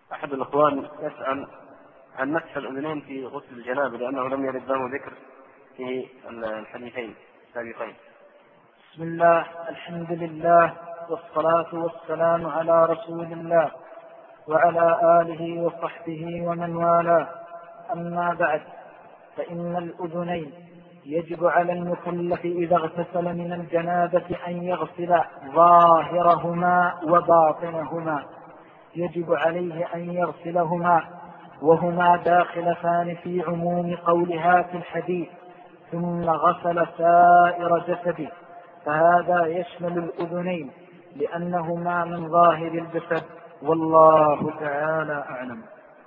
أحد الأخوان يسأل عن مسح الأذنين في غسل الجنابة لأنه لم يرد له ذكر في الحديثين السابقين. بسم الله، الحمد لله، والصلاة والسلام على رسول الله وعلى آله وصحبه ومن والاه. أما بعد، فإن الأذنين يجب على المكلف إذا اغتسل من الجنابة أن يغسل ظاهرهما وباطنهما، يجب عليه أن يغسلهما، وهما داخلتان في عموم قولها في الحديث ثم غسل سائر جسده، فهذا يشمل الأذنين لأنهما من ظاهر الجسد، والله تعالى أعلم.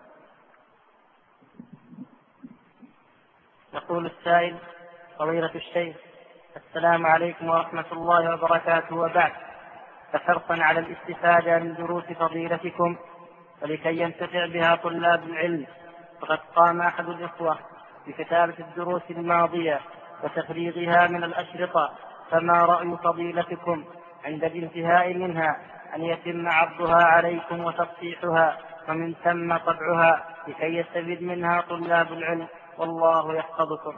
يقول السائل: فضيلة الشيخ، السلام عليكم ورحمة الله وبركاته، وبعد، فحرصا على الاستفادة من دروس فضيلتكم ولكي ينتفع بها طلاب العلم، فقد قام أحد الإخوة بكتابة الدروس الماضية وتفريغها من الأشرطة، فما رأي فضيلتكم عند الانتهاء منها أن يتم عرضها عليكم وتصحيحها ومن ثم طبعها لكي يستفيد منها طلاب العلم، والله يحفظكم.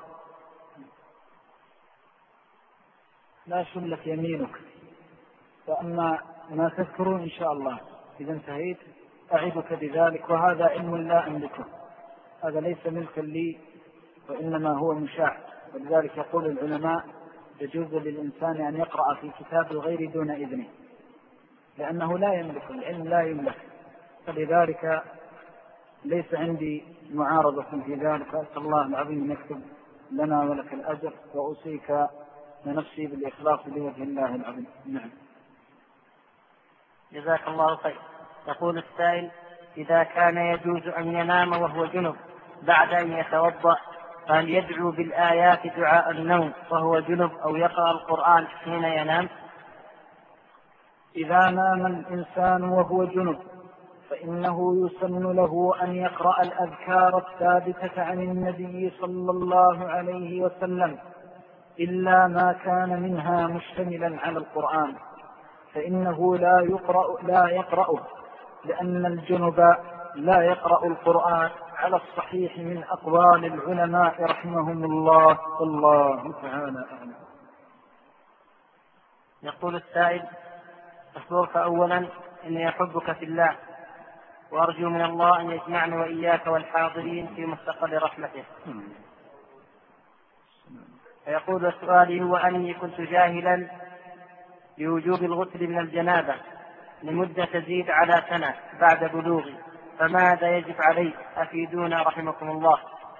لا شلت يمينك، وأما ما تذكر إن شاء الله إذا انتهيت أعدك بذلك، وهذا علم لا أملكه، هذا ليس ملكا لي وإنما هو مشاع، ولذلك يقول العلماء يجوز للإنسان أن يقرأ في كتاب الغير دون إذنه، لأنه لا يملك العلم، لا يملك، فلذلك ليس عندي معارضة في ذلك. أسأل الله العظيم أن يكتب لنا ولك الأجر، وأوصيك لنفسي بالإخلاص لوجه الله العظيم. نعم. جزاك الله خير. يقول السائل: إذا كان يجوز أن ينام وهو جنب بعد أن يتوضأ، فهل يدعو بالآيات دعاء النوم وهو جنب أو يقرأ القرآن حين ينام؟ إذا نام الإنسان وهو جنب فإنه يسن له أن يقرأ الأذكار الثابتة عن النبي صلى الله عليه وسلم، إلا ما كان منها مشتملا على القرآن، فإنه لا يقرأه، لأن الجنب لا يقرأ القرآن على الصحيح من أقوال العلماء رحمهم الله، والله تعالى أعلم. يقول السائل: أخبرك أولا إني أحبك في الله، وأرجو من الله أن يجمعني وإياك والحاضرين في مستقبل رحمته. فيقول: سؤالي هو أني كنت جاهلا بوجوب الغسل من الجنابة لمدة تزيد على سنة بعد بلوغي، فماذا يجب علي؟ أفيدونا رحمكم الله.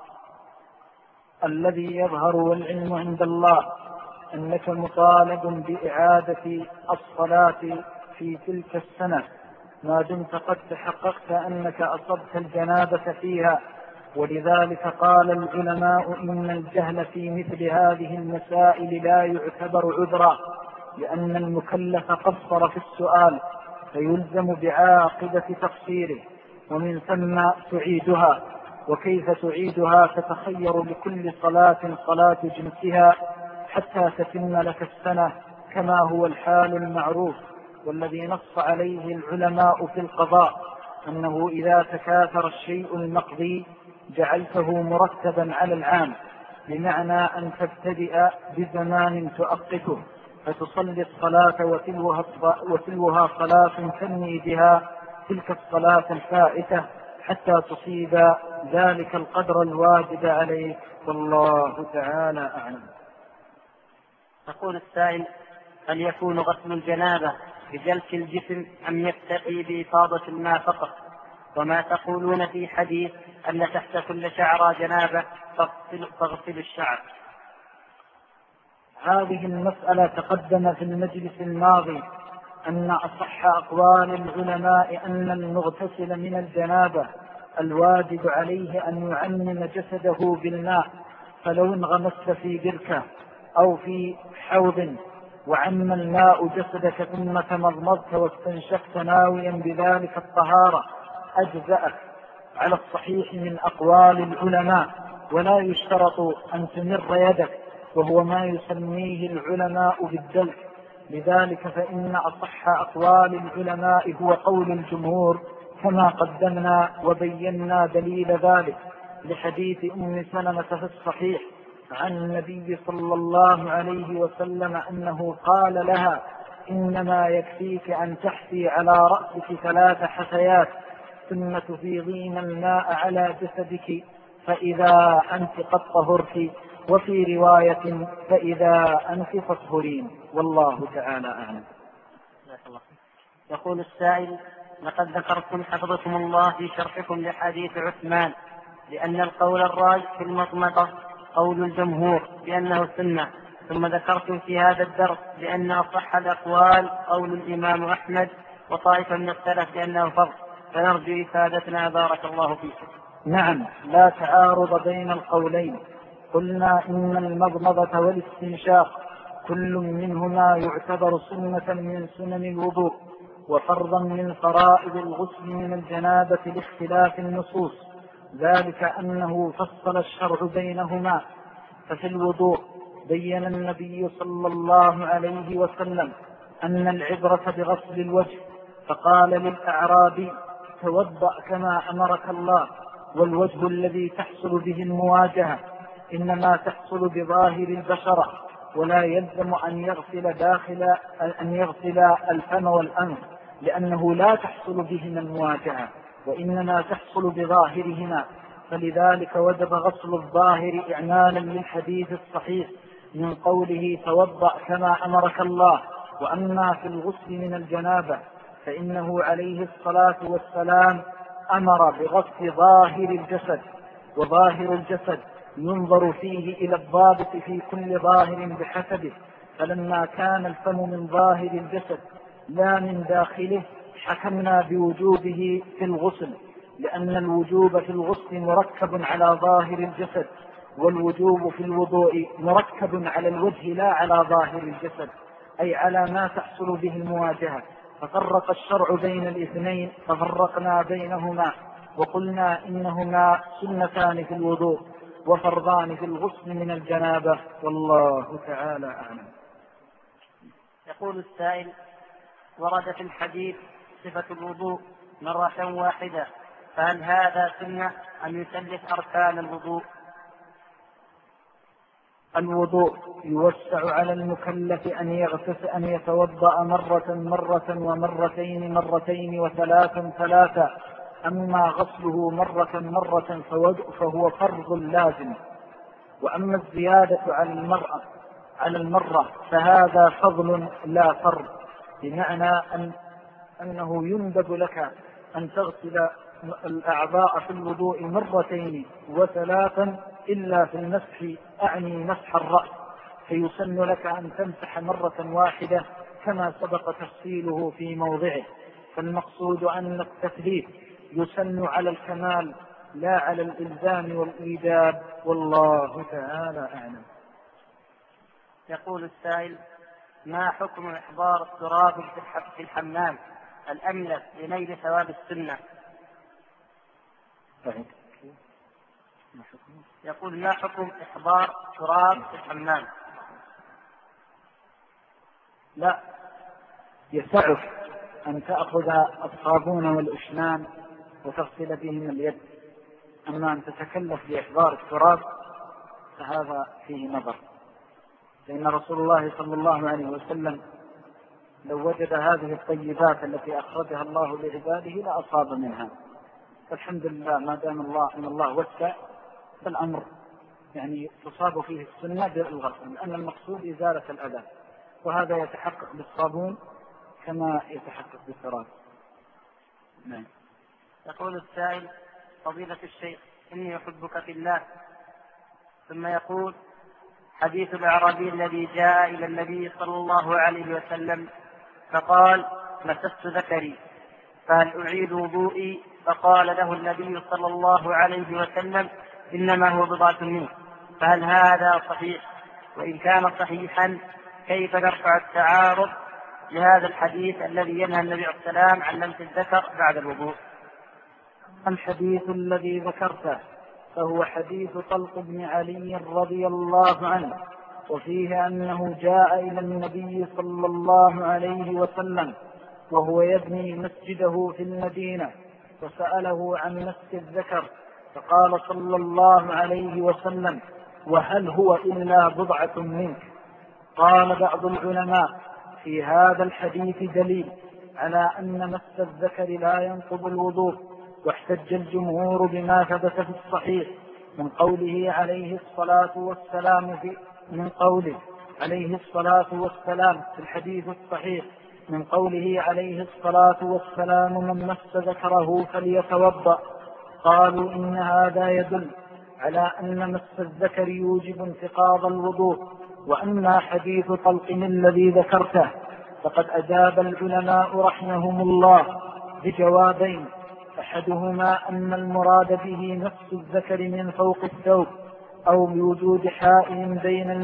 الذي يظهر والعلم عند الله أنك مطالب بإعادة الصلاة في تلك السنة ما دمت قد تحققت أنك أصبت الجنابة فيها، ولذلك قال العلماء إن الجهل في مثل هذه المسائل لا يعتبر عذرا، لأن المكلف قصر في السؤال فيلزم بعاقبة تقصيره، ومن ثم تعيدها، وكيف تعيدها تتخير لكل صلاة صلاة جنسها حتى تتم لك السنة كما هو الحال المعروف، والذي نص عليه العلماء في القضاء أنه إذا تكاثر الشيء المقضي جعلته مرتبا على العام، بمعنى أن تبتدئ بزمان تؤقته فتصلي الصلاة وتلوها صلاة تنمي بها تلك الصلاة الفائتة حتى تصيب ذلك القدر الواجب عليك، والله تعالى أعلم. يقول السائل: هل يكون غسل الجنابة بجلس الجسم أم يكتفي بإفاضة الماء فقط؟ وما تقولون في حديث أن تحت كل شعرة جنابة فاغسل الشعر؟ هذه المسألة تقدم في المجلس الماضي أن أصح أقوال العلماء أن المغتسل من الجنابة الواجب عليه أن يعمم جسده بالماء، فلو انغمست في بركة أو في حوض وعم الماء جسدك ثم تمضمضت واستنشقت ناويا بذلك الطهارة أجزأك على الصحيح من أقوال العلماء، ولا يشترط أن تمر يدك، وهو ما يسميه العلماء بالدلك. لذلك فإن أصح أقوال العلماء هو قول الجمهور كما قدمنا وبينا دليل ذلك لحديث أم سلمة في الصحيح عن النبي صلى الله عليه وسلم أنه قال لها: إنما يكفيك أن تحثي على رأسك 3 حثيات ثم تفيضين الماء على جسدك فإذا أنت قد طهرت، وفي رواية فإذا أنت تطهرين، والله تعالى أعلم. يقول السائل: لقد ذكرتم حفظكم الله في شرحكم لحديث عثمان لأن القول الراجح في المضمضة قول الجمهور بأنه سنة، ثم ذكرتم في هذا الدرس بأن أصح الأقوال قول الإمام أحمد وطائفة من السلف بأنه فرض، فنرجو إفادتنا بارك الله فيكم. نعم، لا تعارض بين القولين. قلنا إن المضمضة والاستنشاق كل منهما يعتبر سنة من سنن الوضوء وفرضا من فرائض الغسل من الجنابة لاختلاف النصوص، ذلك أنه فصل الشرع بينهما. ففي الوضوء بين النبي صلى الله عليه وسلم أن العبرة بغسل الوجه، فقال للأعرابي: توضأ كما أمرك الله. والوجه الذي تحصل به المواجهة إنما تحصل بظاهر البشرة، ولا يلزم أن يغسل الفم والأنف، لأنه لا تحصل بهما المواجهة وإنما تحصل بظاهرهما. فلذلك وجب غسل الظاهر إعمالا للحديث الصحيح من قوله: توضأ كما أمرك الله. وأما في الغسل من الجنابة فإنه عليه الصلاة والسلام أمر بغسل ظاهر الجسد، وظاهر الجسد ينظر فيه إلى الضابط في كل ظاهر بحسبه، فلما كان الفم من ظاهر الجسد لا من داخله حكمنا بوجوبه في الغسل، لأن الوجوب في الغسل مركب على ظاهر الجسد، والوجوب في الوضوء مركب على الوجه لا على ظاهر الجسد، أي على ما تحصل به المواجهة. ففرق الشرع بين الاثنين، ففرقنا بينهما وقلنا إنهما سنتان في الوضوء وفرضان في الغسل من الجنابة، والله تعالى أعلم. يقول السائل: ورد في الحديث صفة الوضوء مرة واحدة، فهل هذا سنة أم يثلث أركان الوضوء؟ الوضوء يوسع على المكلف أن يتوضأ مرة ومرتين وثلاثا. أما غسله مرة فهو فرض لازم. وأما الزيادة على المرة فهذا فضل لا فرض، بمعنى أنه يندب لك أن تغسل الأعضاء في الوضوء 2 و3 إلا في المسح، أعني مسح الرأس، فيسن لك أن تمسح مرة واحدة كما سبق تفصيله في موضعه. فالمقصود أن التثليث يسن على الكمال لا على الإلزام والإيجاب، والله تعالى أعلم. يقول السائل: ما حكم إحضار التراب في الحمام الأملس لنيل ثواب السنة؟ يقول: ما حكم إحضار تراب في الحمام؟ لا، يسعك أن تأخذ الصابون والأشنان وتغسل بهم اليد، أما أن تتكلف بإحضار التراب فهذا فيه نظر، لأن رسول الله صلى الله عليه وسلم لو وجد هذه الطيبات التي أخرجها الله لعباده لأصاب منها. فالحمد لله ما دام الله وسع، فالأمر تصاب فيه السنة بالغسل، لأن المقصود إزالة الأذى، وهذا يتحقق بالصابون كما يتحقق بالتراب. نعم. يقول السائل: فضيلة الشيخ، إني أحبك في الله. ثم يقول: حديث الأعرابي الذي جاء إلى النبي صلى الله عليه وسلم فقال: مسست ذكري فهل أعيد وضوئي؟ فقال له النبي صلى الله عليه وسلم: إنما هو بضعة منه. فهل هذا صحيح؟ وإن كان صحيحا كيف نرفع التعارض لهذا الحديث الذي ينهى النبي عليه السلام عن لمس الذكر بعد الوضوء؟ الحديث الذي ذكرته فهو حديث طلق بن علي رضي الله عنه، وفيه أنه جاء إلى النبي صلى الله عليه وسلم وهو يبني مسجده في المدينة، وسأله عن مس الذكر فقال صلى الله عليه وسلم: وهل هو إلا بضعة منك؟ قال بعض العلماء: في هذا الحديث دليل على أن مس الذكر لا ينقض الوضوء، واحتج الجمهور بما ثبت في الصحيح من قوله عليه الصلاة والسلام في الحديث الصحيح من قوله عليه الصلاة والسلام: من مس ذكره فليتوضأ. قالوا إن هذا يدل على أن مس الذكر يوجب انتقاض الوضوء. وأما حديث طلق الذي ذكرته فقد أجاب العلماء رحمهم الله بجوابين: أحدهما أن المراد به مس الذكر من فوق الثوب أو بوجود حائل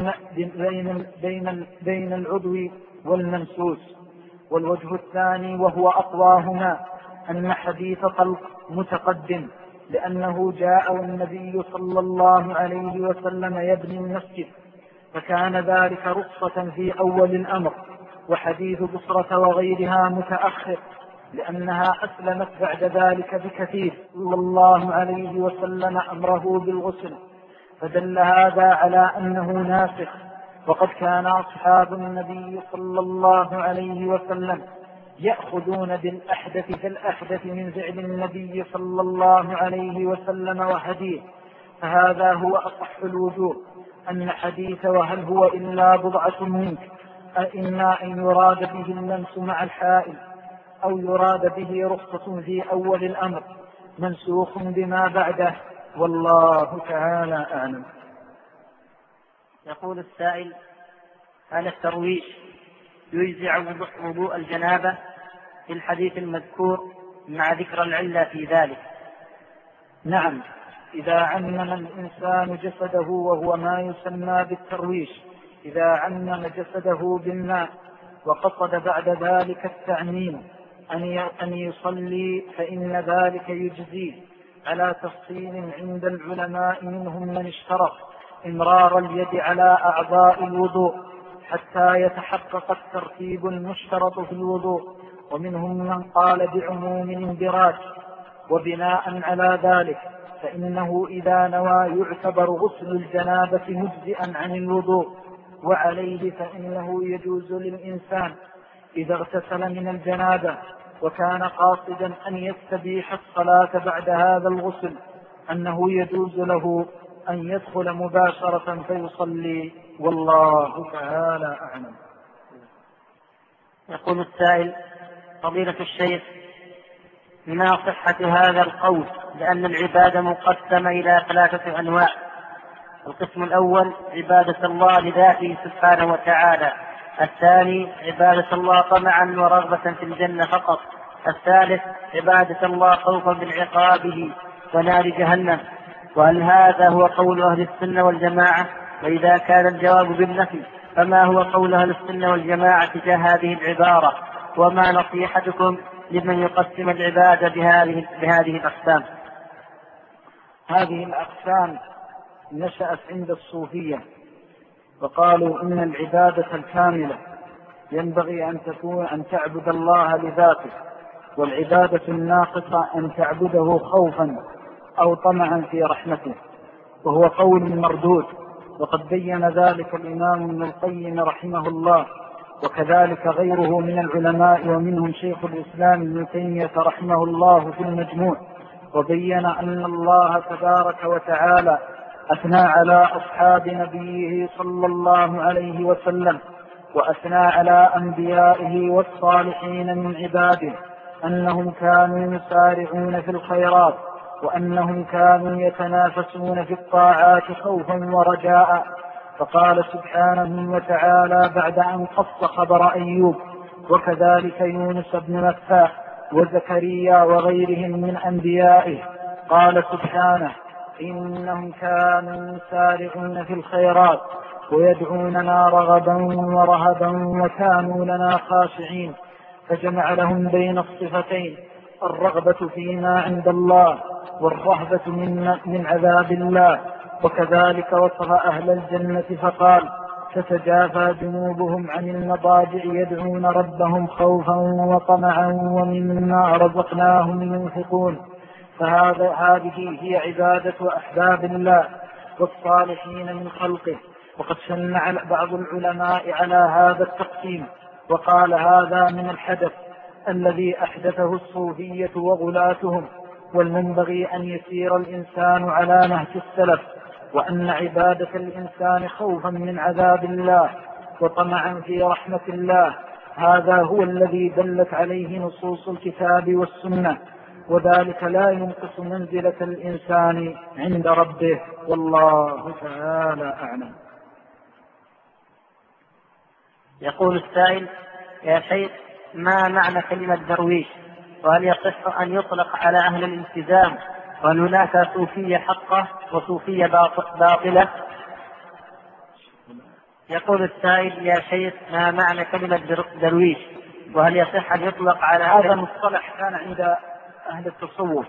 بين العضو والممسوس، والوجه الثاني وهو أقواهما أن حديث طلق متقدم، لأنه جاء والنبي صلى الله عليه وسلم يبني المسجد، فكان ذلك رخصة في أول الأمر، وحديث بصرة وغيرها متأخر لأنها أسلمت بعد ذلك بكثير صلى الله عليه وسلم أمره بالغسل، فدل هذا على أنه ناسخ. وقد كان أصحاب النبي صلى الله عليه وسلم يأخذون بالأحدث من فعل النبي صلى الله عليه وسلم وهديه، فهذا هو أصح الوجوه، أن حديث وهل هو إلا بضعة منك إما أن يراد به اللمس مع الحائل أو يراد به رخصة في أول الأمر منسوخ بما بعده، والله تعالى أعلم. يقول السائل: هل الترويش يجزع وضوء الجنابة في الحديث المذكور مع ذكر العلة في ذلك؟ نعم، إذا عمم الإنسان جسده وهو ما يسمى بالترويش، إذا عمم جسده بالماء وقصد بعد ذلك التعميم أن يصلي فإن ذلك يجزيه على تفصيل عند العلماء، منهم من اشترط إمرار اليد على أعضاء الوضوء حتى يتحقق الترتيب المشترط في الوضوء، ومنهم من قال بعموم الاندراج. وبناء على ذلك فإنه إذا نوى يعتبر غسل الجنابة مجزئا عن الوضوء، وعليه فإنه يجوز للإنسان إذا اغتسل من الجنابة وكان قاصدا أن يستبيح الصلاة بعد هذا الغسل أنه يجوز له أن يدخل مباشرة فيصلي، والله تعالى أعلم. يقول السائل: فضيلة الشيخ، ما صحة هذا القول؟ لأن العبادة مقسمة إلى 3 أنواع: القسم الأول عبادة الله لذاته سبحانه وتعالى، الثاني عبادة الله طمعا ورغبة في الجنة فقط، الثالث عبادة الله خوفا من عقابه ونار جهنم. وهل هذا هو قول أهل السنة والجماعة؟ وإذا كان الجواب بالنفي فما هو قول أهل السنة والجماعة تجاه هذه العبارة؟ وما نصيحتكم لمن يقسم العبادة بهذه الأقسام؟ هذه الأقسام نشأت عند الصوفية، وقالوا إن العبادة الكاملة ينبغي أن تعبد الله لذاته، والعبادة الناقصة أن تعبده خوفا أو طمعا في رحمته، وهو قول مردود. وقد بين ذلك الإمام ابن القيم رحمه الله، وكذلك غيره من العلماء، ومنهم شيخ الإسلام ابن تيمية رحمه الله في المجموع، وبين أن الله تبارك وتعالى أثنى على أصحاب نبيه صلى الله عليه وسلم وأثنى على أنبيائه والصالحين من عباده أنهم كانوا يسارعون في الخيرات، وأنهم كانوا يتنافسون في الطاعات خوفا ورجاء. فقال سبحانه وتعالى بعد أن قص خبر أيوب وكذلك يونس بن متى وزكريا وغيرهم من أنبيائه، قال سبحانه: إنهم كانوا يسارعون في الخيرات ويدعوننا رغبا ورهبا وكانوا لنا خاشعين، فجمع لهم بين الصفتين: الرغبة فيما عند الله والرهبة من عذاب الله. وكذلك وصف أهل الجنة فقال: تتجافى جنوبهم عن المضاجع يدعون ربهم خوفا وطمعا ومما رزقناهم ينفقون. هذه هي عبادة أحباب الله والصالحين من خلقه. وقد شنع بعض العلماء على هذا التقسيم وقال هذا من الحدث الذي أحدثه الصوفية وغلاتهم، والمنبغي أن يسير الإنسان على نهج السلف، وأن عبادة الإنسان خوفا من عذاب الله وطمعا في رحمة الله هذا هو الذي دلت عليه نصوص الكتاب والسنة، وذلك لا ينقص منزلة الإنسان عند ربه، والله تعالى أعلم. يقول السائل: يا شيخ، ما معنى كلمة درويش؟ وهل يصح أن يطلق على أهل الالتزام؟ وهل هناك صوفية حقة وصوفية باطلة؟ يقول السائل: يا شيخ، ما معنى كلمة درويش؟ وهل يصح أن يطلق على هذا المصطلح كان عند أهل التصوف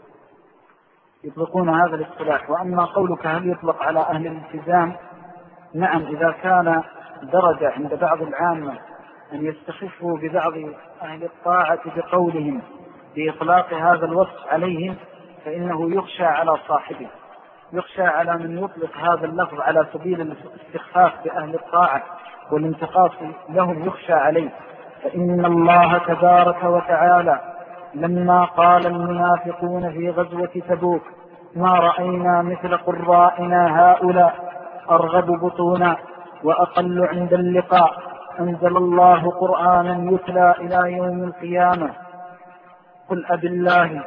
يطلقون هذا الاصطلاح. وأما قولك هل يطلق على أهل الالتزام، نعم، إذا كان درجة عند بعض العامة أن يستخفوا ببعض أهل الطاعة بقولهم بإطلاق هذا الوصف عليهم فإنه يخشى على صاحبه، يخشى على من يطلق هذا اللفظ على سبيل الاستخفاف بأهل الطاعة والانتقاص لهم، يخشى عليه. فإن الله تبارك وتعالى لما قال المنافقون في غزوة تبوك: ما رأينا مثل قرائنا هؤلاء أرغب بطونا وأقل عند اللقاء، أنزل الله قرآنا يتلى إلى يوم القيامة، قل أبالله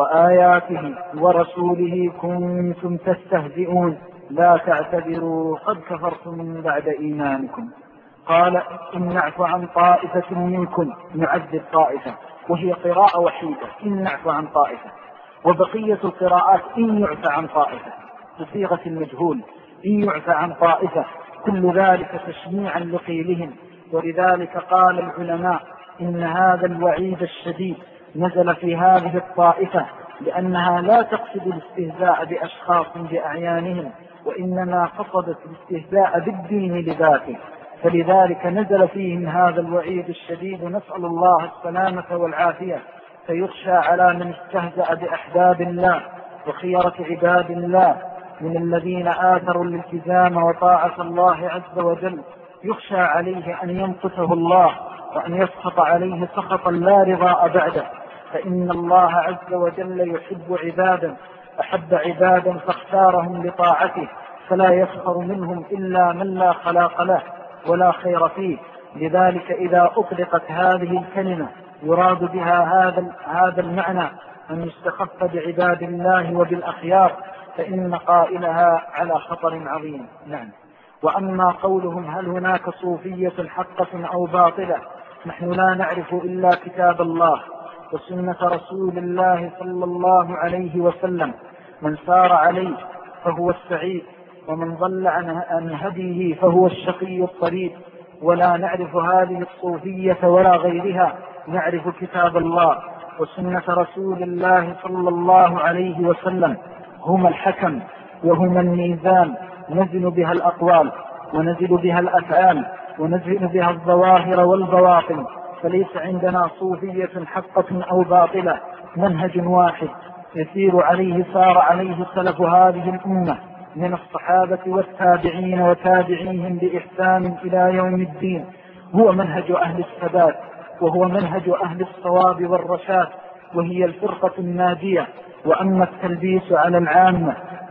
وآياته ورسوله كنتم تستهزئون لا تعتذروا قد كفرتم بعد إيمانكم. قال: إن نعفو عن طائفة منكم نعذب طائفة، وهي قراءة وحيدة، إن نعفو عن طائفة. وبقية القراءات إن يعفى عن طائفة بصيغة المجهول، إن يعفى عن طائفة، كل ذلك تشنيعا لقيلهم. ولذلك قال العلماء إن هذا الوعيد الشديد نزل في هذه الطائفة لأنها لا تقصد الاستهزاء بأشخاص بأعيانهم، وإنما قصدت الاستهزاء بالدين لذاته، فلذلك نزل فيهم هذا الوعيد الشديد، نسأل الله السلامة والعافية. فيخشى على من استهزأ بأحباب الله وخيرة عباد الله من الذين آثروا الالتزام وطاعة الله عز وجل، يخشى عليه أن ينقصه الله وأن يسخط عليه سخطا لا رضاء بعده، فإن الله عز وجل يحب عبادا، أحب عبادا فاختارهم لطاعته، فلا يسخر منهم إلا من لا خلاق له ولا خير فيه. لذلك إذا أطلقت هذه الكلمة يراد بها هذا المعنى أن يستخف بعباد الله وبالأخيار، فإن قائلها على خطر عظيم. نعم. وأما قولهم هل هناك صوفية حقة أو باطلة، نحن لا نعرف إلا كتاب الله وسنة رسول الله صلى الله عليه وسلم، من سار عليه فهو السعيد، ومن ضل عن هديه فهو الشقي الطريد. ولا نعرف هذه الصوفية ولا غيرها، نعرف كتاب الله وسنة رسول الله صلى الله عليه وسلم، هما الحكم وهما الميزان، نزن بها الأقوال ونزل بها الأفعال ونزل بها الظواهر والبواطن. فليس عندنا صوفية حقة أو باطلة، منهج واحد يسير عليه سار عليه سلف هذه الأمة من الصحابة والتابعين وتابعيهم بإحسان إلى يوم الدين، هو منهج أهل الثبات وهو منهج أهل الصواب والرشاد، وهي الفرقة الناجية. وأما التلبيس على العامة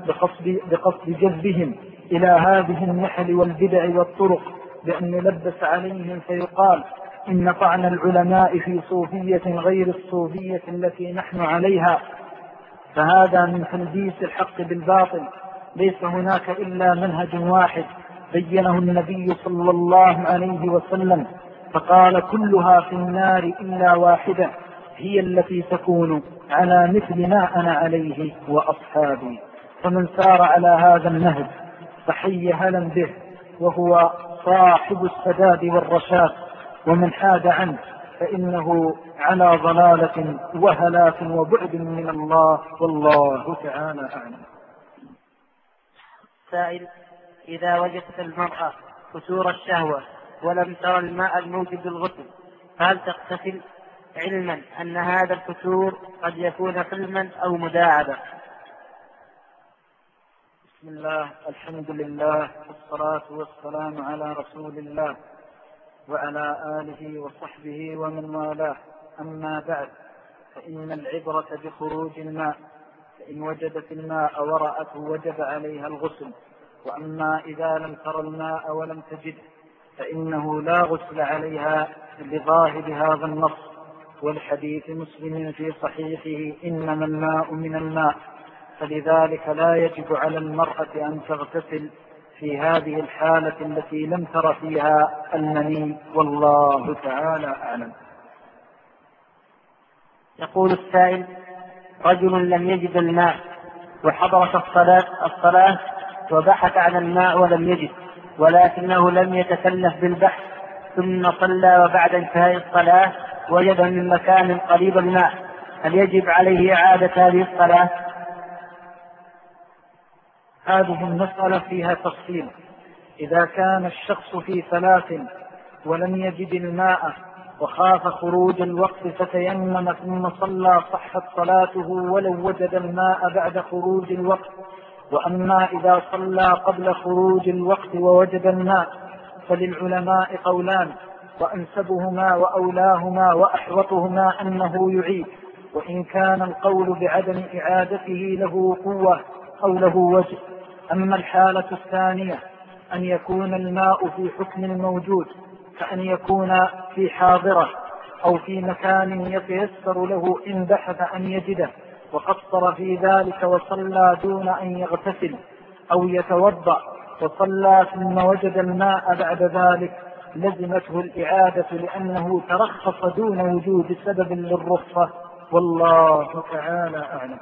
بقصد جذبهم إلى هذه النحل والبدع والطرق بأن يلبس عليهم فيقال إن طعن العلماء في صوفية غير الصوفية التي نحن عليها، فهذا من تلبيس الحق بالباطل. ليس هناك إلا منهج واحد بينه النبي صلى الله عليه وسلم، فقال كلها في النار إلا واحدة هي التي تكون على مثل ما أنا عليه وأصحابي. فمن سار على هذا النهج فحي هلا به، وهو صاحب السداد والرشاد، ومن حاد عنه فإنه على ضلالة وهلاك وبعد من الله، والله تعالى أعلم. سائل: إذا وجدت المرأة فتور الشهوة ولم تر الماء الموجب للغسل، فهل تغتسل علما أن هذا الفتور قد يكون حلما أو مداعبا؟ بسم الله، الحمد لله، والصلاة والسلام على رسول الله وعلى آله وصحبه ومن والاه. أما بعد، فإن العبرة بخروج الماء، فإن وجدت الماء ورأته وجب عليها الغسل، وأما إذا لم تر الماء ولم تجد فإنه لا غسل عليها لظاهر هذا النص والحديث مسلم في صحيحه إنما الماء من الماء، فلذلك لا يجب على المرأة أن تغتسل في هذه الحالة التي لم تر فيها المني، والله تعالى أعلم. يقول السائل: رجل لم يجد الماء وحضرت الصلاة وبحث عن الماء ولم يجد، ولكنه لم يتكلف بالبحث، ثم صلى وبعد انتهاء الصلاة وجد من مكان قريب الماء، هل يجب عليه إعادة هذه الصلاة؟ هذه المسألة فيها تفصيل. إذا كان الشخص في ثلاث ولم يجد الماء وخاف خروج الوقت فتيمم ثم صلى صحت صلاته ولو وجد الماء بعد خروج الوقت. وأما إذا صلى قبل خروج الوقت ووجد الماء فللعلماء قولان، وأنسبهما وأولاهما وأحوطهما أنه يعيد، وإن كان القول بعدم إعادته له قوة أو له وجه. أما الحالة الثانية أن يكون الماء في حكم الموجود، كأن يكون في حاضرة أو في مكان يتيسر له إن بحث أن يجده وقصر في ذلك وصلى دون أن يغتسل، أو يتوضأ وصلى ثم وجد الماء بعد ذلك، لزمته الإعادة لأنه ترخص دون وجود سبب للرخصة، والله تعالى أعلم.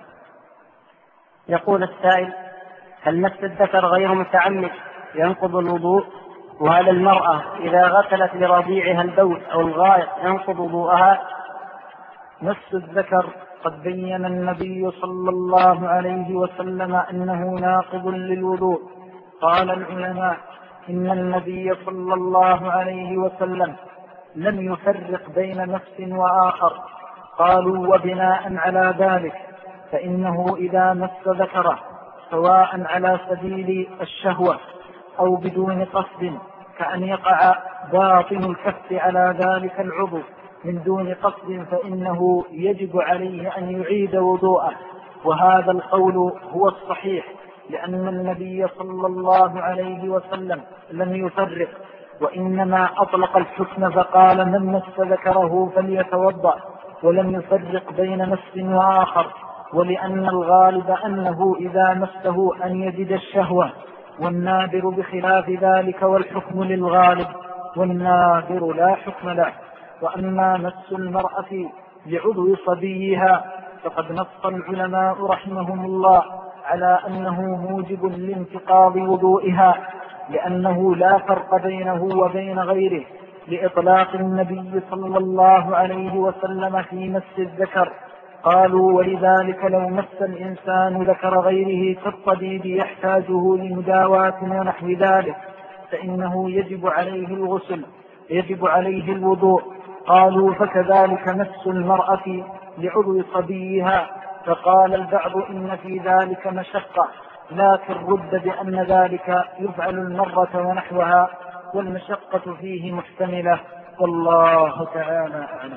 يقول السائل: هل مس الذكر غير متعمد ينقض الوضوء؟ وهل المرأة إذا غسلت لرضيعها البول أو الغائط ينقض وضوءها؟ مس الذكر قد بين النبي صلى الله عليه وسلم أنه ناقض للوضوء. قال العلماء إن النبي صلى الله عليه وسلم لم يفرق بين نفس وآخر. قالوا: وبناء على ذلك فإنه إذا مس ذكره سواء على سبيل الشهوة أو بدون قصد، كأن يقع باطن الكف على ذلك العضو من دون قصد، فإنه يجب عليه أن يعيد وضوءه. وهذا القول هو الصحيح، لأن النبي صلى الله عليه وسلم لم يفرق، وإنما أطلق الحكم فقال: من مس ذكره فليتوضأ، ولم يفرق بين نفس وآخر. ولأن الغالب أنه إذا مسه أن يجد الشهوة، والنادر بخلاف ذلك، والحكم للغالب، والنادر لا حكم له. وأما مس المرأة لعضو صبيها فقد نص العلماء رحمهم الله على أنه موجب لانتقاض وضوئها، لأنه لا فرق بينه وبين غيره، لإطلاق النبي صلى الله عليه وسلم في مس الذكر. قالوا: ولذلك لو مس الإنسان ذكر غيره كالطبيب يحتاجه لمداواة ونحو ذلك فإنه يجب عليه الغسل، يجب عليه الوضوء. قالوا: فكذلك مس المرأة لعضو صبيها. فقال البعض: إن في ذلك مشقة، لكن رد بأن ذلك يفعل المرة ونحوها، والمشقة فيه محتملة، والله تعالى أعلم.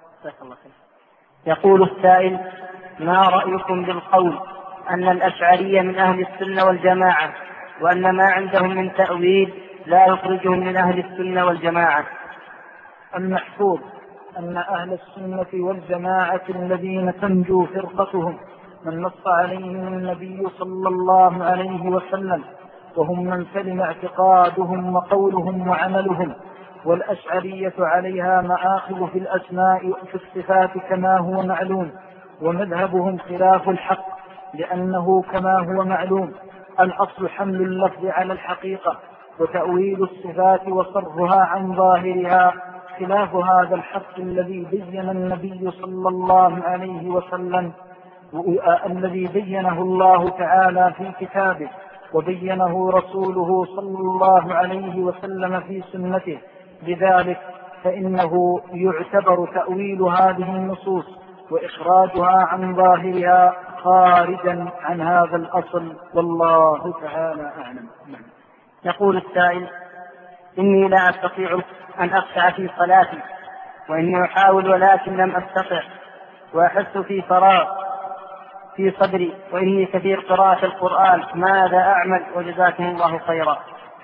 يقول السائل: ما رأيكم بالقول أن الأشعرية من أهل السنة والجماعة، وأن ما عندهم من تأويل لا يخرجهم من أهل السنة والجماعة؟ المحفوظ أن أهل السنة والجماعة الذين تنجو فرقتهم من نص عليهم النبي صلى الله عليه وسلم، وهم من سلم اعتقادهم وقولهم وعملهم. والأشعرية عليها مآخذ في الأسماء وفي الصفات كما هو معلوم، ومذهبهم خلاف الحق، لأنه كما هو معلوم الأصل حمل اللفظ على الحقيقة، وتأويل الصفات وصرفها عن ظاهرها، خلاف هذا الحق الذي بين النبي صلى الله عليه وسلم، الذي بينه الله تعالى في كتابه، وبينه رسوله صلى الله عليه وسلم في سنته. لذلك فإنه يعتبر تأويل هذه النصوص وإخراجها عن ظاهرها خارجا عن هذا الأصل، والله تعالى أعلم. يقول السائل: إني لا أستطيع أن أخشع في صلاتي، وإني أحاول ولكن لم أستطع، وأحس في فراغ في صدري، وإني كثير قراءة القرآن، ماذا أعمل؟ وجزاكم الله خيرا.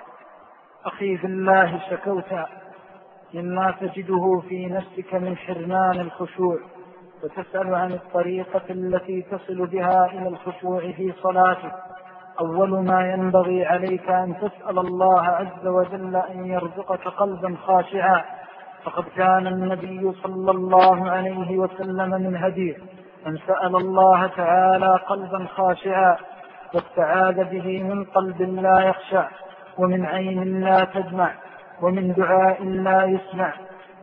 أخي في الله، شكوت مما تجده في نفسك من حرمان الخشوع، وتسأل عن الطريقة التي تصل بها إلى الخشوع في صلاتك. أول ما ينبغي عليك أن تسأل الله عز وجل أن يرزقك قلبا خاشعا، فقد كان النبي صلى الله عليه وسلم من هديه أن سأل الله تعالى قلبا خاشعا، واستعاذ به من قلب لا يخشع، ومن عين لا تدمع، ومن دعاء لا يسمع.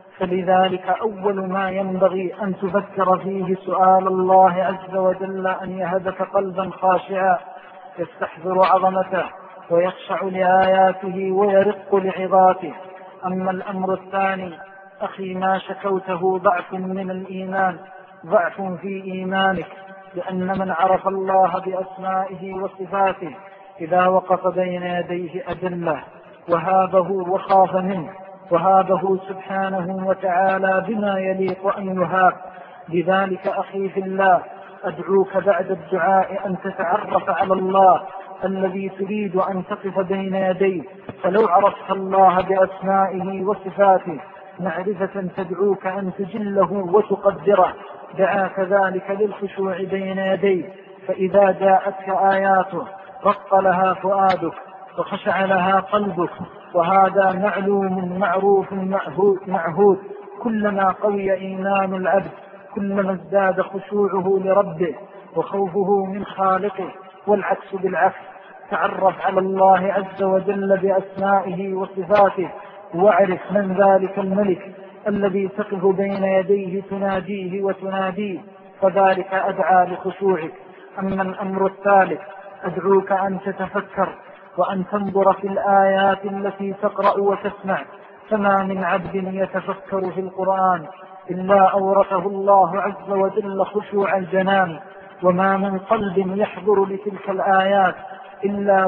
فلذلك أول ما ينبغي أن تفكر فيه سؤال الله عز وجل أن يهبك قلبا خاشعا يستحضر عظمته ويخشع لآياته ويرق لعظاته. أما الأمر الثاني أخي، ما شكوته ضعف من الإيمان، ضعف في إيمانك، لأن من عرف الله بأسمائه وصفاته إذا وقف بين يديه أجله وهابه وخاف منه، وهابه سبحانه وتعالى بما يليق أن يهاب. لذلك أخي في الله، أدعوك بعد الدعاء أن تتعرف على الله الذي تريد أن تقف بين يديه. فلو عرفت الله بأسمائه وصفاته معرفة تدعوك أن تجله وتقدره، دعاك ذلك للخشوع بين يديه. فإذا جاءتك آياته رق لها فؤادك وخشع لها قلبك، وهذا معلوم معروف معهود. كلما قوي إيمان العبد كلما ازداد خشوعه لربه وخوفه من خالقه، والعكس بالعكس. تعرف على الله عز وجل بأسمائه وصفاته، واعرف من ذلك الملك الذي تقف بين يديه تناديه وتناديه، فذلك أدعى لخشوعك. أما الأمر الثالث، أدعوك أن تتفكر وأن تنظر في الآيات التي تقرأ وتسمع. فما من عبد يتفكر في القرآن إلا أورثه الله عز وجل خشوع الجنان، وما من قلب يحضر لتلك الآيات إلا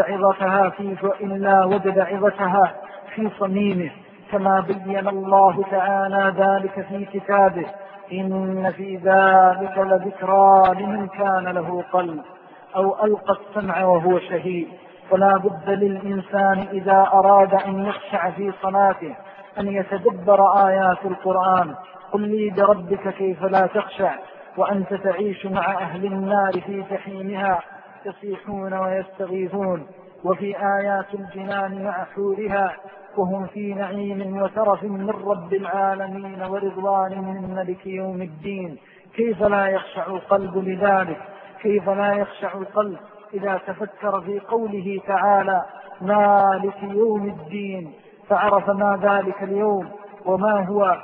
وجد عظتها في صميمه، كما بين الله تعالى ذلك في كتابه: إن في ذلك لذكرى لمن كان له قلب أو ألقى السمع وهو شهيد. فلا بد للإنسان إذا أراد أن يخشع في صلاته أن يتدبر آيات القرآن. قل لي بربك كيف لا تخشع وأنت تعيش مع أهل النار في جحيمها يصيحون ويستغيثون، وفي آيات الجنان مع حورها وهم في نعيم وترف من رب العالمين ورضوان من ملك يوم الدين. كيف لا يخشع القلب لذلك؟ كيف لا يخشع القلب إذا تفكر في قوله تعالى: مالك يوم الدين، فعرف ما ذلك اليوم وما هو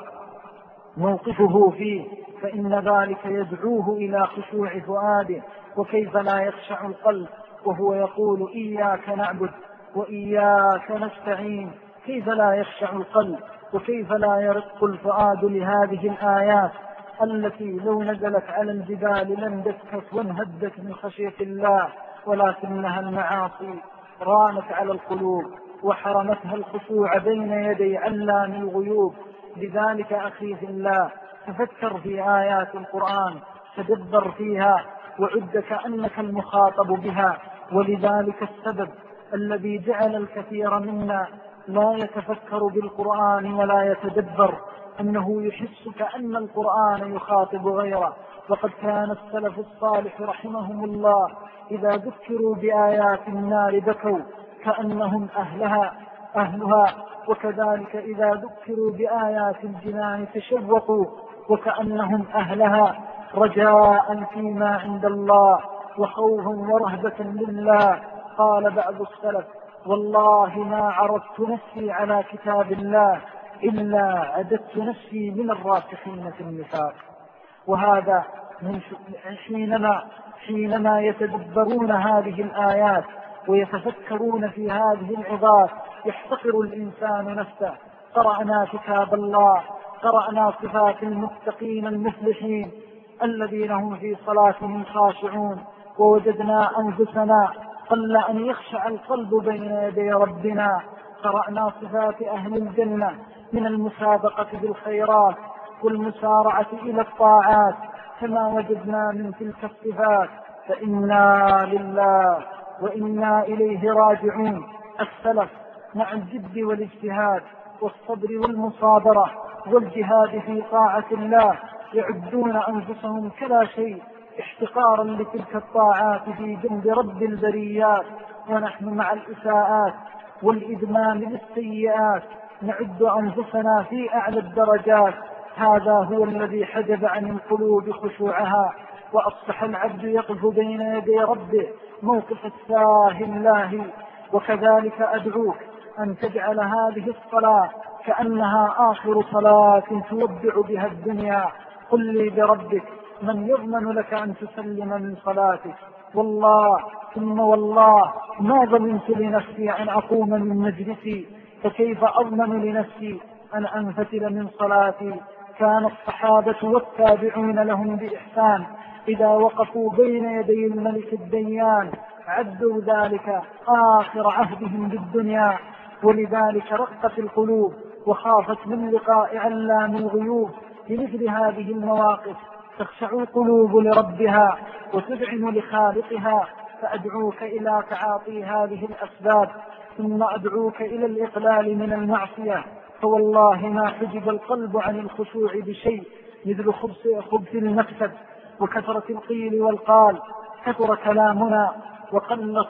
موقفه فيه، فإن ذلك يدعوه إلى خشوع فؤاده. وكيف لا يخشع القلب وهو يقول: إياك نعبد وإياك نستعين؟ كيف لا يخشع القلب وكيف لا يرق الفؤاد لهذه الآيات التي لو نزلت على الجبال لندكت وانهدت من خشية الله، ولكنها المعاصي رانت على القلوب وحرمتها الخشوع بين يدي علام الغيوب. لذلك أخي في الله، تفكر في آيات القرآن، تدبر فيها، وعد كأنك المخاطب بها. ولذلك السبب الذي جعل الكثير منا لا يتفكر بالقرآن ولا يتدبر أنه يحس كأن القرآن يخاطب غيره. وقد كان السلف الصالح رحمهم الله إذا ذكروا بآيات النار بكوا كأنهم أهلها، وكذلك إذا ذكروا بآيات الجنان تشوقوا وكأنهم أهلها، رجاء فيما عند الله وخوفا ورهبة لله. قال بعض السلف: والله ما عرضت نفسي على كتاب الله إلا عددت نفسي من الراسخين في النفاق. وهذا حينما يتدبرون هذه الآيات ويتفكرون في هذه العظات يحتقر الإنسان نفسه. قرأنا كتاب الله، قرأنا صفات المتقين المفلحين الذين هم في صلاتهم خاشعون، ووجدنا أنفسنا قل أن يخشع القلب بين يدي ربنا. قرأنا صفات أهل الجنة من المسابقة بالخيرات والمسارعة إلى الطاعات، كما وجدنا من تلك الصفات، فإنا لله وإنا إليه راجعون. السلف مع الجد والاجتهاد والصبر والمصابرة والجهاد في طاعة الله يعدون أنفسهم كلا شيء احتقارا لتلك الطاعات في جنب رب البريات، ونحن مع الإساءات والإدمان للسيئات نعد أنفسنا في أعلى الدرجات. هذا هو الذي حجب عن القلوب خشوعها، وأصبح العبد يقف بين يدي ربه موقف الساه اللاهي. وكذلك أدعوك أن تجعل هذه الصلاة كأنها آخر صلاة تودع بها الدنيا. قل لي بربك من يضمن لك أن تسلم من صلاتك؟ والله ثم والله ما ضمنت لنفسي أن أقوم من مجلسي، فكيف أضمن لنفسي أن أنفتل من صلاتي؟ كان الصحابة والتابعون لهم بإحسان إذا وقفوا بين يدي الملك الديان عدوا ذلك آخر عهدهم بالدنيا. ولذلك رقت القلوب وخافت من لقاء علام الغيوب. بمثل هذه المواقف تخشع القلوب لربها وتذعن لخالقها. فأدعوك إلى تعاطي هذه الأسباب، ثم أدعوك إلى الإقلال من المعصية. فوالله ما حجب القلب عن الخشوع بشيء مثل خبث المكسب وكثرة القيل والقال. كثر كلامنا وقلت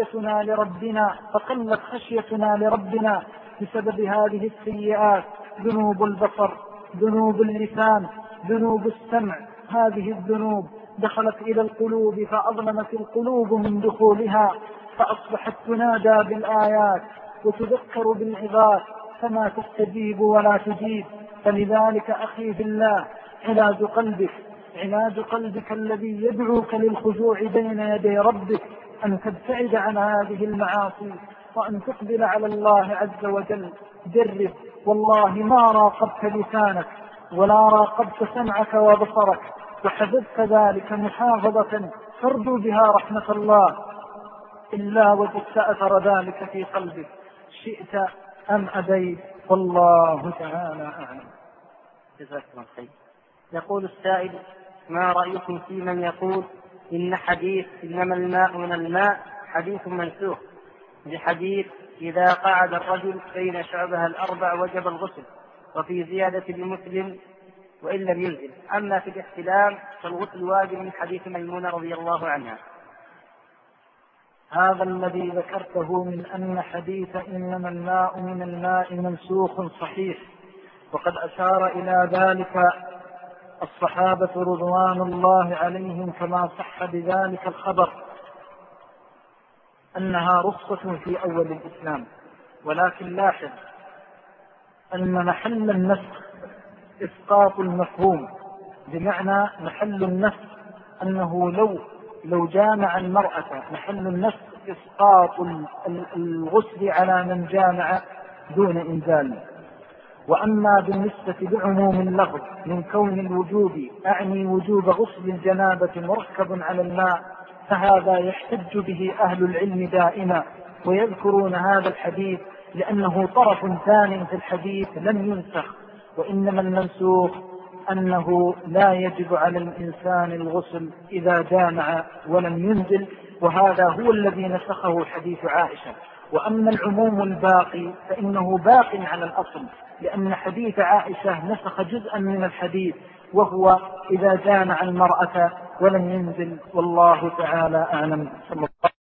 خشيتنا لربنا بسبب هذه السيئات. ذنوب البصر، ذنوب اللسان، ذنوب السمع، هذه الذنوب دخلت إلى القلوب فأظلمت القلوب من دخولها، فأصبحت تنادى بالآيات وتذكر بالعظات فما تستجيب ولا تجيب. فلذلك أخي في الله علاج قلبك الذي يدعوك للخشوع بين يدي ربك أن تبتعد عن هذه المعاصي وأن تقبل على الله عز وجل. جرب، والله ما راقبت لسانك ولا راقبت سمعك وبصرك وحفظت ذلك محافظة ترجو بها رحمة الله إلا وجدت أثر ذلك في قلبك شئت أم أبيت، والله تعالى أعلم. جزاك الله خير. يقول السائل: ما رأيكم في من يقول إن حديث إنما الماء من الماء حديث منسوخ بحديث إذا قعد الرجل بين شعبها الأربع وجب الغسل، وفي زيادة لمسلم وإن لم ينزل، أما في الاحتلام فالغسل واجب من حديث ميمونة رضي الله عنها؟ هذا الذي ذكرته من أن حديث إنما الماء من الماء منسوخ صحيح، وقد أشار إلى ذلك الصحابة رضوان الله عليهم كما صح بذلك الخبر أنها رخصة في أول الإسلام. ولكن لاحظ أن محل النسخ إسقاط المفهوم، بمعنى محل النسخ أنه لو جامع المرأة، محل النسخ إسقاط الغسل على من جامع دون إنزال. وأما بالنسبة لعموم اللفظ من كون الوجوب أعني وجوب غسل الجنابة مركب على الماء، فهذا يحتج به أهل العلم دائما، ويذكرون هذا الحديث لأنه طرف ثاني في الحديث لم ينسخ. وإنما المنسوخ أنه لا يجب على الإنسان الغسل إذا جامع ولم ينزل، وهذا هو الذي نسخه حديث عائشة. وأما العموم الباقي فإنه باق على الأصل، لأن حديث عائشة نسخ جزءا من الحديث وهو إذا جامع المرأة ولم ينزل، والله تعالى أعلم.